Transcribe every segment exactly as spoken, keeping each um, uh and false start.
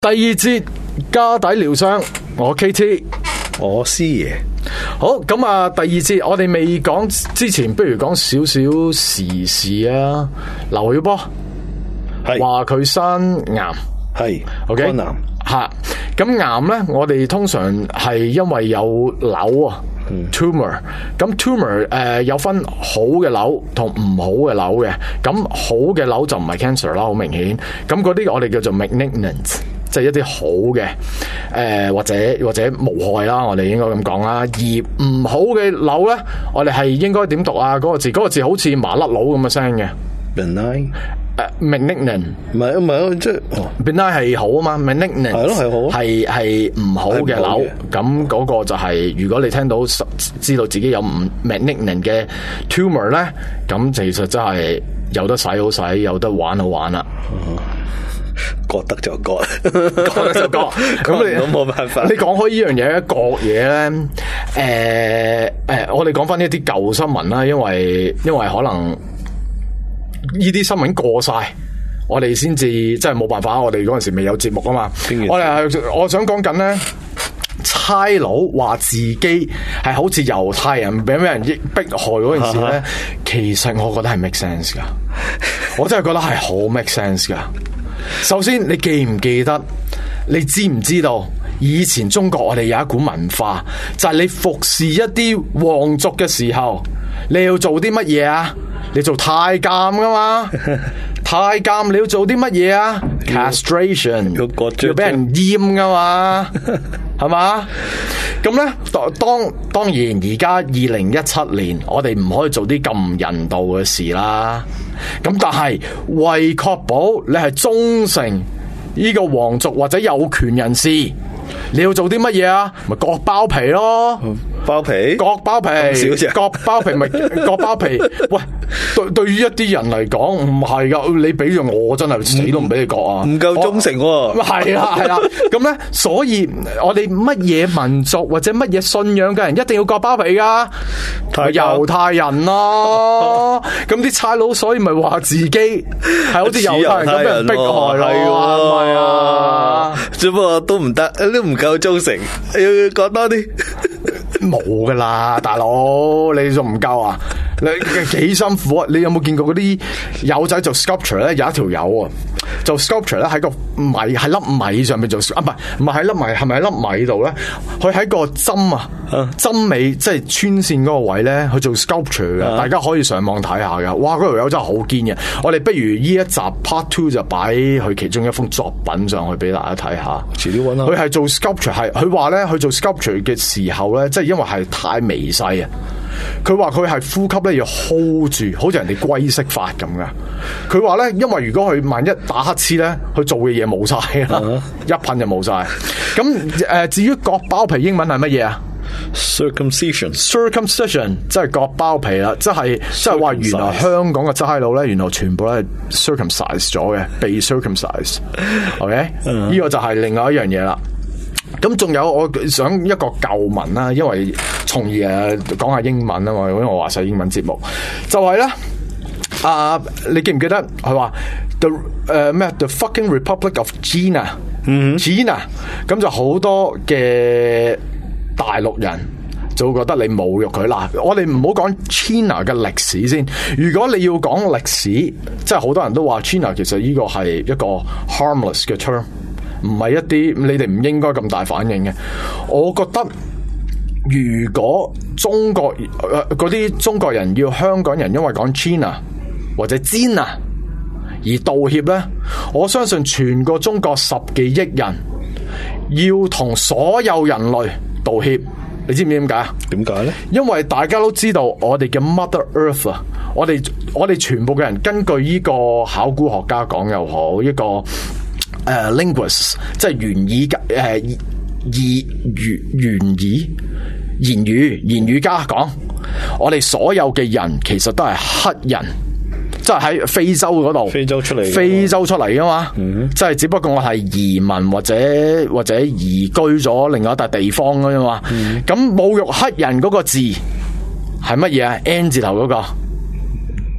第二節家底療傷，我 K T， 我師爺。 好咁啊！第二節我哋未講之前，不如講少少時事啊。劉曉波係話佢生癌， 係 OK 肝癌吓。咁癌咧，我哋通常係因為有瘤啊。tumor 咁 tumor 誒、呃、有分好嘅瘤同唔好嘅瘤嘅，咁好嘅瘤就唔係 cancer 啦，好明顯。咁嗰啲我哋叫做 malignant， 即係一啲好嘅誒、呃、或者或者無害啦，我哋應該咁講啦。而唔好嘅瘤咧，我哋係應該點讀啊？嗰、那個字嗰、那個字好似麻甩佬咁嘅聲嘅 benign 誒 malignant 唔係唔係即係 benign 係好啊嘛 malignant 係咯係好係係唔好嘅瘤，咁嗰個就係、是、如果你聽到知道自己有唔 malignant 嘅 tumor 咧，咁其實真係有得使好使，有得玩好玩啦。 割得就割， 割得就割，咁你都冇辦法。 你講開呢樣嘢，割嘢咧，誒、呃、誒、呃，我哋講翻呢一啲舊新聞啦，因為因為可能。呢啲新聞過晒，我哋先至即係冇辦法。我哋嗰陣時未有節目啊嘛。我哋係我想講緊咧，差佬話自己係好似猶太人俾咩人迫害嗰件事咧，啊、其實我覺得係 make sense 噶。我真係覺得係好 make sense 噶。首先，你記唔記得？你知唔知道？以前中國我哋有一股文化，就係、是、你服侍一啲皇族嘅時候，你要做啲乜嘢啊？你做太監噶嘛？太監你要做啲乜嘢啊 ？Castration 要俾人閹噶嘛？係嘛？咁咧，當當然而家二零一七年，我哋唔可以做啲咁人道嘅事啦。咁但係為確保你係忠誠呢個皇族或者有權人士，你要做啲乜嘢啊？咪割包皮咯。 包皮， 割包皮，割包皮咪割包皮。喂，對對於一啲人嚟講唔係噶，你俾咗我真係死都唔俾你割啊！唔夠忠誠喎。 係啦係啦，咁咧，所以我哋乜嘢民族或者乜嘢信仰嘅人一定要割包皮噶？猶太人咯，咁啲差佬所以咪話自己係好似猶太人咁俾人迫害咯，係啊， 只不過都唔得，都唔夠忠誠，要割多啲。 冇噶啦，大佬，你仲唔夠啊？你幾辛苦啊？你有冇見過嗰啲友仔做 sculpture 咧？有一條友啊，做 sculpture 咧喺個米喺粒米上面做啊，唔係唔係喺粒米，係咪喺粒米度咧？佢喺個針啊針尾即係穿線嗰個位咧，去做 sculpture 嘅，啊、大家可以上網睇下噶。哇，嗰條友真係好堅嘅。我哋不如呢一集 part two 就擺佢其中一幅作品上去俾大家睇下。 遲啲揾下。 佢係做 sculpture， 係佢話咧，佢做 sculpture 嘅時候咧，即係因為係太微細啊。佢話佢係呼吸咧要 hold 住，好似人哋龜式法咁噶。佢話咧，因為如果佢萬一打乞嗤咧，佢做嘅嘢冇晒啦， uh-huh. 一噴就冇晒。咁誒、呃，至於割包皮英文係乜嘢啊 ？Circumcision， circumcision 即係割包皮啦，即係即係話原來香港嘅差佬咧，原來全部都係 circumcised 咗嘅，被 circumcised。OK，呢、uh-huh. 個就係另外一樣嘢啦。咁仲有我想一個舊聞啦，因為從而誒講下英文啊嘛，因為我話晒英文節目，就係、是、咧啊，你記唔記得佢話 the 誒咩 the fucking Republic of China，嗯 China， 咁就好多嘅大陸人就會覺得你侮辱佢啦。我哋唔好講 China 嘅歷史先，如果你要講歷史，即係好多人都話 China 其實呢個係一個 harmless 嘅 term。唔係一啲你哋唔應該咁大反應嘅。我覺得如果中國嗰啲、呃、中國人要香港人因為講 China 或者 China 而道歉呢，我相信全個中國十幾億人要同所有人類道歉。你知唔知點解啊？ 點解呢？因為大家都知道我哋嘅 Mother Earth 啊，我哋我哋全部嘅人根據呢個考古學家講又好，一個誒、uh, linguist 即係言語誒言言語言語言語家講，我哋所有嘅人其實都係黑人，即係喺非洲嗰度， 非洲出嚟， 非洲出嚟噶嘛，嗯、即係只不過我係移民或者或者移居咗另外一笪地方噶啫嘛。咁、嗯、侮辱黑人嗰個字係乜嘢啊 ？N 字頭嗰、嗰個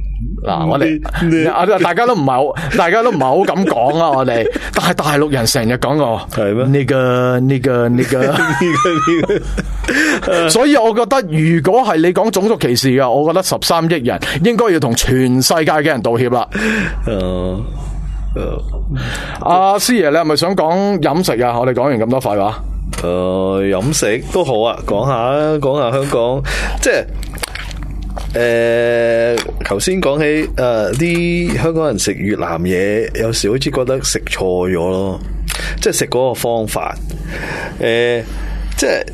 嗱，我哋啊，大家都唔係好，大家都唔係好咁講啊，我哋，但係大陸人成日講我係咩？ 呢個呢個呢個呢個呢個，所以我覺得如果係你講種族歧視嘅，我覺得十三億人應該要同全世界嘅人道歉啦。 誒誒， 阿師爺，你係咪想講飲食啊？我哋講完咁多廢話。 誒、呃，飲食都好啊，講下啊，講下香港，即係誒，頭先講起誒，啲、呃、香港人食越南嘢，有時好似覺得食錯咗咯，即係食嗰個方法，誒、呃，即係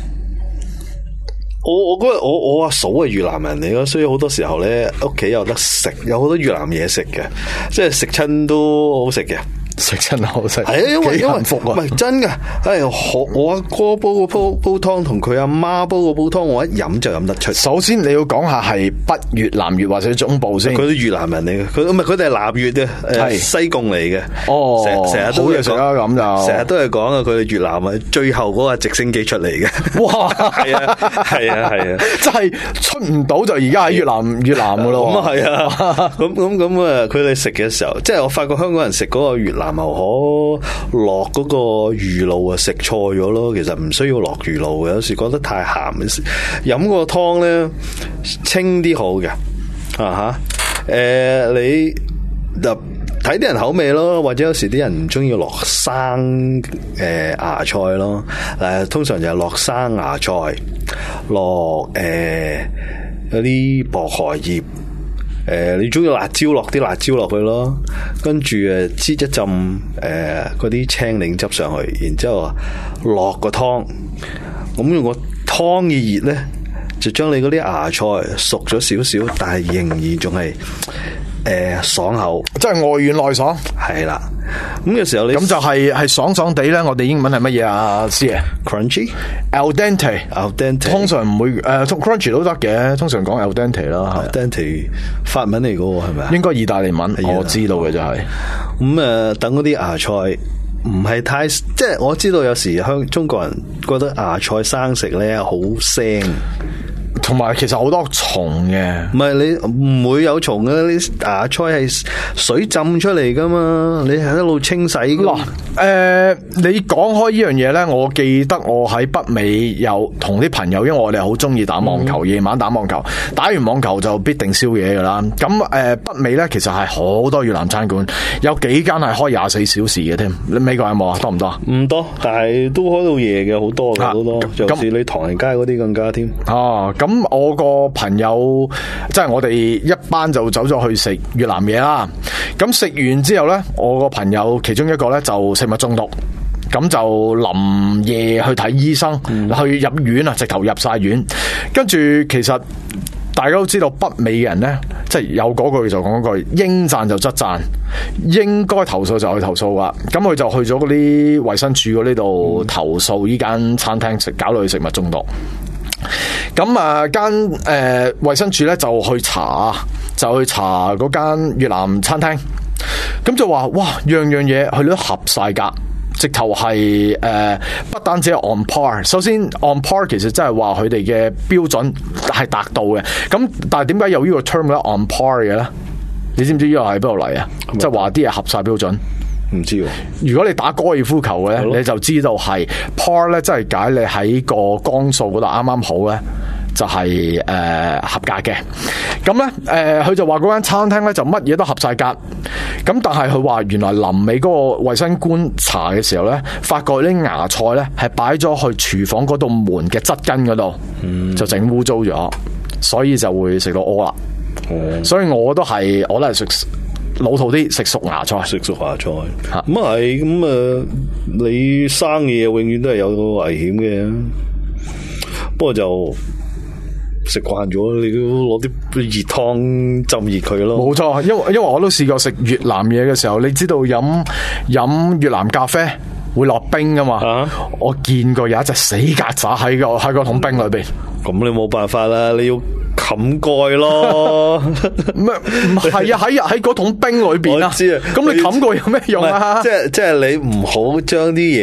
我我嗰日我我阿嫂係越南人嚟咯，所以好多時候咧屋企有得食，有好多越南嘢食嘅，即係食親都好食嘅。 食真好食， 係啊，因為幾幸福啊！ 唔係真噶，係我我阿哥煲個煲煲湯，同佢阿媽煲個煲湯，我一飲就飲得出。 首先你要講下係北越、南越或者中部先。 佢都越南人嚟嘅，佢唔係佢哋係南越嘅，誒西貢嚟嘅。 哦， 成成日都好嘢食啊，咁就成日都係講啊，佢哋越南啊，最後嗰個直升機出嚟嘅。 哇， 係啊，係啊，係啊， 真係出唔到就而家喺越南越南噶咯。 咁啊係啊，咁咁咁啊，佢哋食嘅時候，即係我發覺香港人食嗰個越南牛河落嗰個魚露啊，食錯咗咯。其實唔需要落魚露嘅，有時覺得太鹹嘅。飲個湯咧清啲好嘅啊吓。誒、呃，你就睇啲人口味咯，或者有時啲人唔中意落生誒、呃、芽菜咯。誒，通常就係落生芽菜，落誒嗰啲薄荷葉。誒、呃，你中意辣椒，落啲辣椒落去咯，跟住誒，擠一浸誒嗰啲青檸汁上去，然之後落個湯，咁用個湯嘅熱咧，就將你嗰啲芽菜熟咗少少，但係仍然仲係誒爽口， 即係外軟內爽。 係啦，咁嘅時候你咁就係係爽爽地咧。我哋英文係乜嘢啊？師爺 crunchy，al dente，al dente， 通常唔會誒、呃、crunchy 都得嘅，通常講 al dente 啦。 al dente 法文嚟嘅喎，係咪啊？ 應該意大利文，我知道嘅就係、是。 咁誒、呃，等嗰啲芽菜唔係太，即係我知道有時香中國人覺得芽菜生食咧好腥。 同埋其實好多蟲嘅， 唔係你唔會有蟲嘅，啲芽菜係水浸出嚟噶嘛，你係一路清洗噶。 嗱，誒，你講開呢樣嘢咧，我記得我喺北美有同啲朋友，因為我哋好中意打網球，夜、嗯、晚打網球，打完網球就必定宵夜噶啦。咁誒、呃，北美咧其實係好多越南餐館，有幾間係開廿四小時嘅添。你美國有冇啊？多唔多？唔多，但係都開到夜嘅，好多嘅好多。尤其你唐人街嗰啲更加添。 哦，咁。咁我個朋友即係我哋一班就走咗去食越南嘢啦。咁食完之後呢，我個朋友其中一個呢就食物中毒，咁就臨夜去睇醫生，嗯、去入院啊，直頭入晒院。跟住其實大家都知道北美嘅人呢，即係有嗰句就講嗰句，應讚就則讚，應該投訴就去投訴噶。咁佢就去咗嗰啲衛生署嗰呢度投訴呢間餐廳食搞到佢食物中毒。咁啊，間誒衛生署咧就去查，就去查嗰間越南餐廳，咁就話哇，樣樣嘢佢都合晒格，直頭係誒不單止係 on par。首先 on par 其實真係話佢哋嘅標準係達到嘅。咁但係點解有呢個 term 咧 on par 嘅咧？你知唔知呢個係邊度嚟啊？即係話啲嘢合晒標準。 唔知喎， 如果你打高爾夫球嘅咧，你就知道係 par 咧，即係解你喺個光數嗰度啱啱好咧，就係、是、誒、呃、合格嘅。咁咧誒，佢、呃、就話嗰間餐廳咧就乜嘢都合晒格。咁但係佢話原來臨尾嗰個衛生官查嘅時候咧，發覺啲芽菜咧係擺咗去廚房嗰度門嘅側根嗰度，嗯、就整污糟咗，所以就會食到屙啦。嗯、所以我都係我都係食。老土啲食熟芽菜， 食熟芽菜，咁係咁啊！你生嘢永遠都係有個危險嘅，不過就食慣咗，你都攞啲熱湯浸熱佢咯。冇錯，因為因為我都試過食越南嘢嘅時候，你知道飲飲越南咖啡會落冰噶嘛？啊、我見過有一隻死曱甴喺個喺個桶冰裏邊， 咁你冇辦法啦，你要冚蓋咯。 咩唔係啊？喺喺嗰桶冰裏邊啊！ 我知啊。 咁你冚蓋有咩用啊？ 即係即係你唔好將啲嘢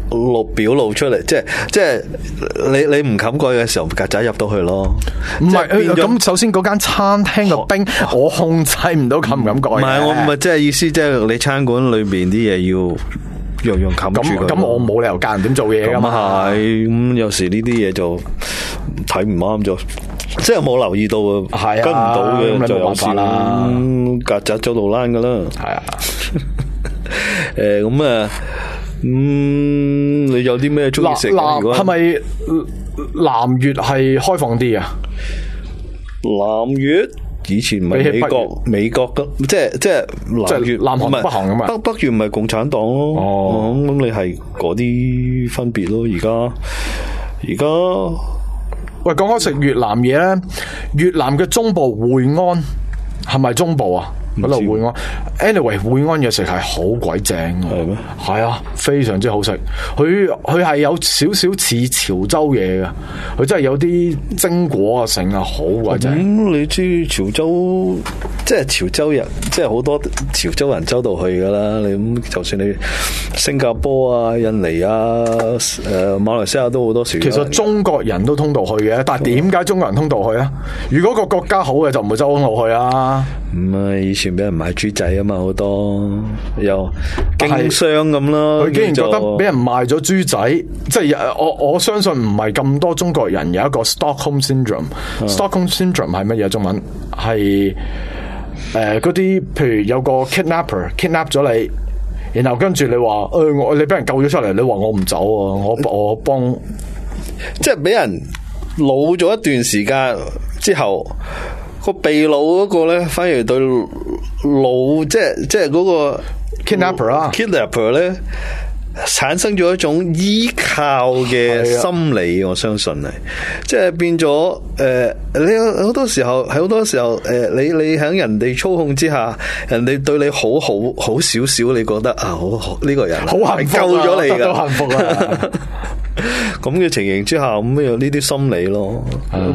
露表露出嚟，即係即係你你唔冚蓋嘅時候，曱甴入到去咯。 唔係咁，首先嗰間餐廳嘅冰，我控制唔到冚唔冚蓋。 唔係我唔係即係意思，即係你餐館裏邊啲嘢要樣樣冚住佢。 咁我冇理由教人點做嘢噶嘛。 係咁有時呢啲嘢就睇唔啱咗。即係冇留意到啊，跟唔到嘅就有事啦。曱甴走路躝噶啦， 係啊。 誒，咁啊，嗯，你有啲咩中意食？ 係咪南越係開放啲啊？ 南越以前唔係美國，美國嘅，即係即係南越、 南韓、北韓咁啊。 北北越唔係共產黨咯。哦，咁你係嗰啲分別咯。而家而家。 喂，講開食越南嘢咧，越南嘅中部會安係咪中部啊？嗰度會安 ，anyway 會安嘢食係好鬼正嘅，係咩？係啊，非常之好食。佢佢係有少少似潮州嘢嘅，佢真係有啲蒸果啊，成啊，好鬼正。咁、 嗯、你知潮州即係潮州人，即係好多潮州人周到去噶啦。你咁就算你新加坡啊、印尼啊、誒、呃、馬來西亞都好多潮州人。 其實中國人都通道去嘅，但係點解中國人通道去啊？如果個國家好嘅就唔會周通道去啦。 唔係以前俾人賣豬仔啊嘛，好多又經商咁啦。 佢竟然覺得俾人賣咗豬仔，即係我我相信唔係咁多中國人有一個 Stockholm syndrome。Stockholm syndrome 係乜嘢？中文係誒嗰啲，譬如有個 kidnapper kidnap 咗你，然後跟住你話誒我你俾人救咗出嚟，你話我唔走啊，我我幫， 即係俾人老咗一段時間之後。個被擄嗰個咧，反而對老即係即係嗰個 kidnapper 啊 kidnapper 咧，產生咗一種依靠嘅心理，我相信係，即係變咗誒、呃，你好多時候喺好多時候誒、呃，你你喺人哋操控之下，人哋對你好好好少少，你覺得啊，好好呢、這個人好幸福、啊、 救咗你噶， 都幸福啦。 咁嘅情形之下，咁有呢啲心理咯。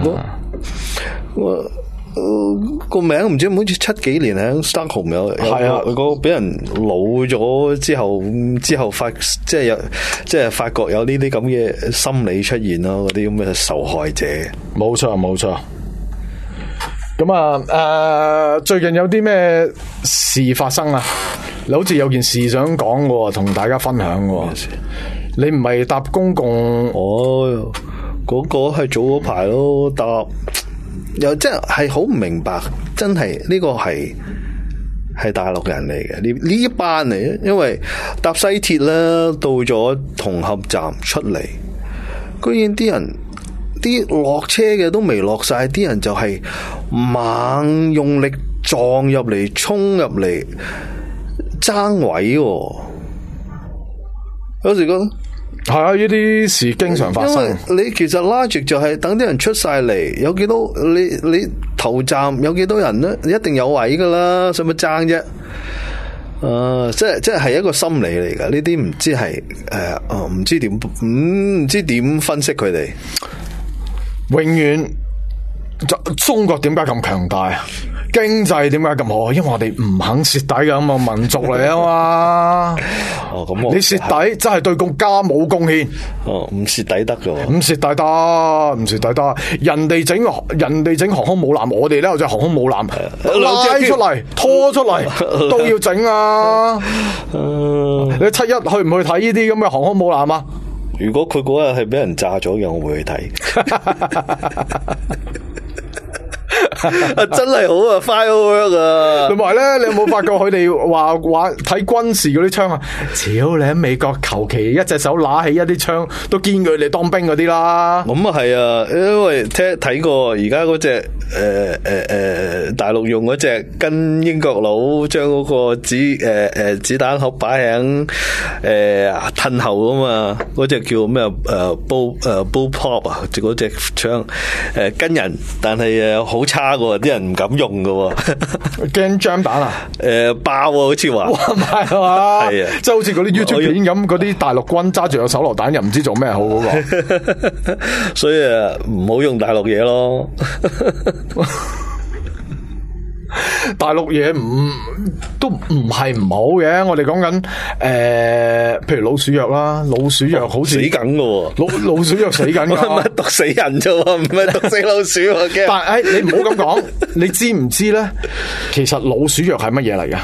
我個名唔知好似七幾年喺 Stockholm 有係啊，個俾人老咗之後之後發即係有即係發覺有呢啲咁嘅心理出現咯，嗰啲咁嘅受害者。 冇錯冇錯。咁啊誒，最近有啲咩事發生啊？你好似有件事想講嘅，同大家分享嘅。你唔係搭公共？ 哦，嗰個係早嗰排咯，搭。又真係好唔明白，真係呢個係係大陸人嚟嘅呢呢一班嚟，因為搭西鐵咧到咗同合站出嚟，居然啲人啲落車嘅都未落晒，啲人就係猛用力撞入嚟，衝入嚟爭位，有時覺得。 係啊，呢啲事經常發生。 因為你其實 logic 就係等啲人出晒嚟，有幾多你你頭站有幾多人咧？一定有位噶啦，使乜爭啫？啊，即係即係係一個心理嚟噶，呢啲唔知係誒，哦，唔知點唔知點分析佢哋。 永遠，中國點解咁強大啊？經濟點解咁好？因為我哋唔肯蝕底嘅咁嘅民族嚟啊嘛。 哦，咁我你蝕底真係對國家冇貢獻。 哦，唔蝕底得嘅， 唔蝕底得，唔蝕底得。人哋整人哋整航空母艦，我哋咧有隻航空母艦拉出嚟拖出嚟都要整啊。你七一去唔去睇呢啲咁嘅航空母艦啊？ 如果佢嗰日係俾人炸咗嘅，我會去睇。真係好啊 ，firework 啊！ 同埋咧，你有冇發覺佢哋話話睇軍事嗰啲槍啊？超你喺美國求其一隻手拿起一啲槍，都堅佢哋當兵嗰啲啦。 咁啊係啊，因為聽睇過而家嗰隻誒誒誒大陸用嗰隻跟英國佬將嗰個子誒誒、呃、子彈盒擺喺誒褪後啊嘛，嗰隻叫咩誒 bull 誒 bull pop 啊，嗰隻槍誒跟人，但係誒好差。啲人唔敢用㗎， 驚槍彈啊！ 誒、呃，爆啊，好似話， 唔係嘛？係啊，即係好似嗰啲 YouTube 片咁，嗰啲大陸軍揸住個手榴彈，又唔知做咩好嗰個， 所以啊，唔好用大陸嘢咯。 大陸嘢唔都唔係唔好嘅，我哋講緊誒，譬如老鼠藥啦，老鼠藥好似死緊嘅， 老老鼠藥死緊㗎， 唔係毒死人啫，唔係毒死老鼠嘅。 但係誒，你唔好咁講，你知唔知咧？其實老鼠藥係乜嘢嚟㗎？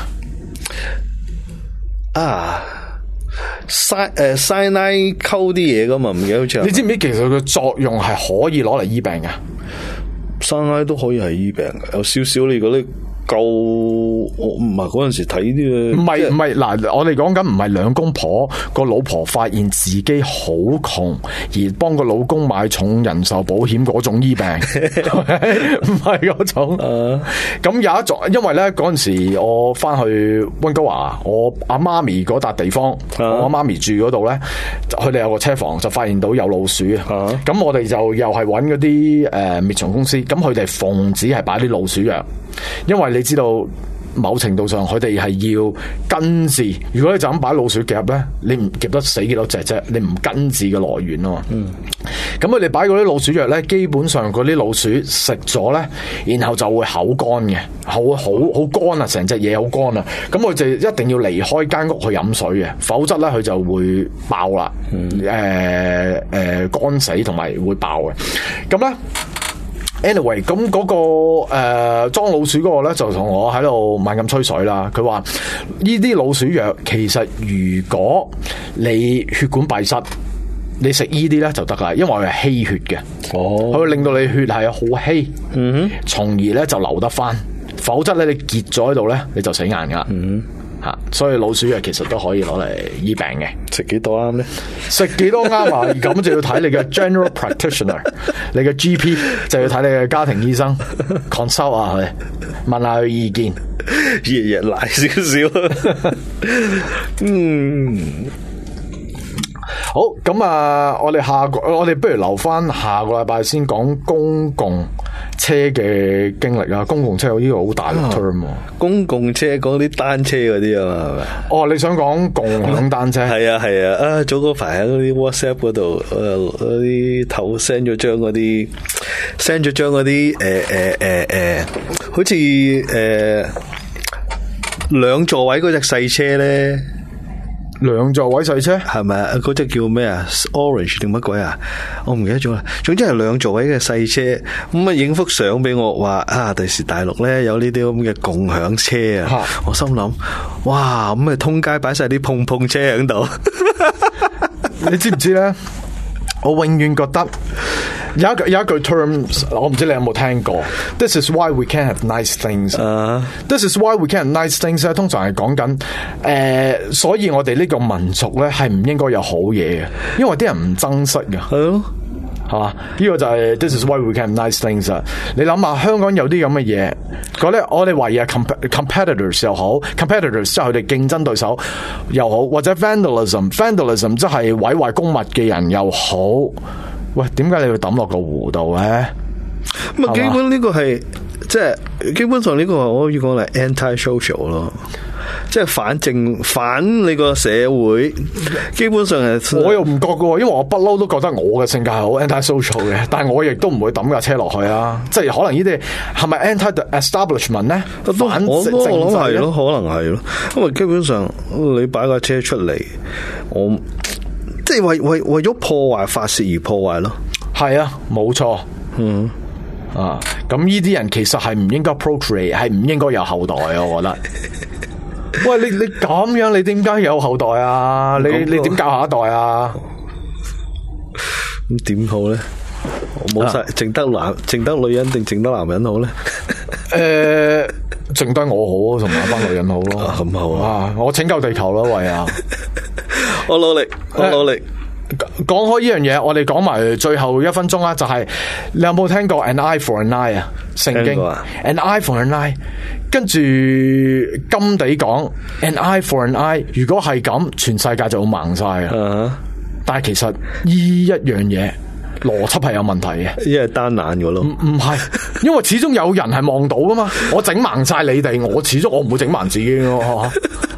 啊，曬誒曬奶溝啲嘢噶嘛，唔記得好似。 你知唔知其實佢作用係可以攞嚟醫病㗎？ 曬奶都可以係醫病嘅，有少少你覺得夠，我唔係嗰陣時睇啲嘅。 唔係唔係嗱，我哋講緊唔係兩公婆個老婆發現自己好窮，而幫個老公買重人壽保險嗰種醫病，唔係嗰種。咁、uh. 有一種，因為咧嗰陣時我翻去溫哥華，我阿媽咪嗰笪地方，uh. 我阿媽咪住嗰度咧，佢哋有個車房就發現到有老鼠啊。咁、uh. 我哋就又係揾嗰啲誒滅蟲公司，咁佢哋奉旨係擺啲老鼠藥，因為你知道某程度上佢哋係要根治，如果你就咁擺老鼠夾咧，你唔夾得死幾多隻啫，你唔根治嘅來源啊嘛。嗯，咁佢哋擺嗰啲老鼠藥咧，基本上嗰啲老鼠食咗咧，然後就會口乾嘅，好好好乾啊，成隻嘢好乾啊，咁佢就一定要離開間屋去飲水嘅，否則咧佢就會爆啦，誒誒乾死同埋會爆嘅，咁咧。Anyway， 咁嗰、那個誒裝、呃、老鼠嗰個咧就同我喺度猛咁吹水啦。佢話呢啲老鼠藥其實如果你血管閉塞，你食呢啲咧就得啦，因為佢係稀血嘅，佢會、oh. 令到你血係好稀，嗯哼、mm，從、hmm. 而咧就流得翻。否則咧你結咗喺度咧，你就死硬噶啦。嗯、mm。Hmm. 所以老鼠藥其實都可以攞嚟醫病嘅。食幾多啱咧？食幾多啱啊？咁就要睇你嘅 general practitioner， 你嘅 G P 就要睇你嘅家庭醫生 consult 啊佢，問下佢意見，日日賴少少。嗯，好，咁啊，我哋下個我哋不如留翻下個禮拜先講公共車嘅經歷啊。公共車有呢個好大嘅 term，啊、公共車講啲單車嗰啲啊嘛，係咪？哦，你想講共享單車？係啊係啊，啊早嗰排喺嗰啲 WhatsApp 嗰度，誒嗰啲頭 send 咗張嗰啲 send 咗張嗰啲誒誒誒誒，好似誒兩座位嗰隻細車咧。兩座位細車係咪啊？嗰隻叫咩啊 ？Orange 定乜鬼啊？我唔記得咗啦。總之係兩座位嘅細車，咁啊影幅相俾我，話啊第時大陸咧有呢啲咁嘅共享車啊！哈我心諗，哇咁啊通街擺晒啲碰碰車喺度，你知唔知咧？我永遠覺得有一有一句 terms， 我唔知你有冇聽過。This is why we can't have nice things。Uh. This is why we can't have nice things 咧，通常係講緊誒，所以我哋呢個民族咧係唔應該有好嘢嘅，因為啲人唔珍惜嘅。係咯。係嘛？呢個就係 This is why we can have nice things 啊！你諗下，香港有啲咁嘅嘢，嗰啲我哋懷疑係 competitors 又好 ，competitors 即係佢哋競爭對手又好，或者 vandalism，vandalism 即係毀壞公物嘅人又好。喂，點解你要抌落個湖度咧？咁啊，基本呢個係即係基本上呢個我可以講係 anti-social 咯。即係反正反你個社會，基本上係我又唔覺嘅，因為我不嬲都覺得我嘅性格係好 anti-social 嘅，但係我亦都唔會抌架車落去啊！即係可能呢啲係咪 anti-establishment 咧？反我都我諗係咯，可能係咯，因為基本上你擺架車出嚟，我即係為為為咗破壞發泄而破壞咯。係啊，冇錯，嗯啊，咁呢啲人其實係唔應該 procreate， 係唔應該有後代啊！我覺得。喂，你你咁樣，你點解有後代啊？你你點教下一代啊？咁點好咧？我冇晒，淨得男，淨得女人定淨得男人好咧？誒，淨得我好，同埋班女人好咯。咁好啊！我拯救地球咯，喂啊！我努力，我努力。講開呢樣嘢，我哋講埋最後一分鐘啊！就係你有冇聽過 an eye for an eye 啊？聖經 an eye for an eye， 跟住金地講 an eye for an eye， 如果係咁，全世界就會盲晒啊！ uh huh. 但係其實呢一樣嘢邏輯係有問題嘅，因為單眼噶咯，唔唔係，因為始終有人係望到噶嘛。我整盲晒你哋，我始終我唔會整盲自己咯。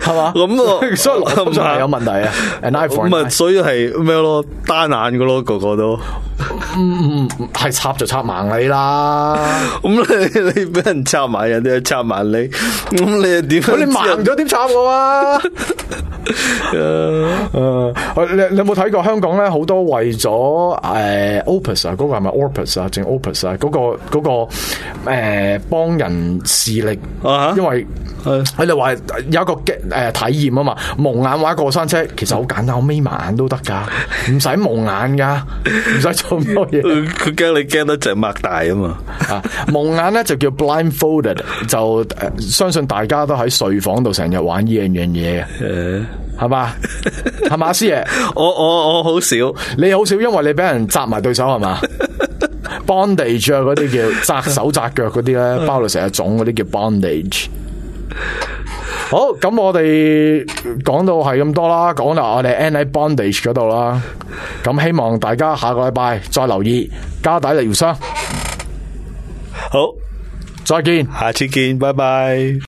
係嘛？ 咁啊， 所以邏輯上係有問題啊。An eye for an 咁啊， eye 所以係咩咯？單眼噶咯，個個都。 嗯嗯，係插就插盲你啦。 咁你你俾人插埋，人哋又插埋你，咁你又點？ 咁你盲咗點插我啊？誒，你你有冇睇過香港咧？好多為咗誒 Opus 啊，嗰個係咪 Opus 啊，定 Opus 啊？嗰個嗰個誒幫人視力， 啊哈因為佢哋話有一個嘅誒體驗啊嘛，蒙眼或者過山車，其實好簡單，我眯埋眼都得噶，唔使蒙眼噶，唔使做咁多嘢。 佢驚你驚得隻擘大啊嘛。 啊，蒙眼咧就叫 blindfolded， 就誒、呃、相信大家都喺睡房度成日玩呢樣樣嘢嘅。係嘛？係嘛，師爺？ 我我我好少， 你好少，因為你俾人紮埋對手係嘛？bondage 啊，嗰啲叫紮手紮腳嗰啲咧，包到成日腫嗰啲叫 bondage。好，咁我哋講到係咁多啦，講到我哋 end 喺 bondage 嗰度啦。咁希望大家下個禮拜再留意家底療傷。 好， 再見， 下次見，拜拜。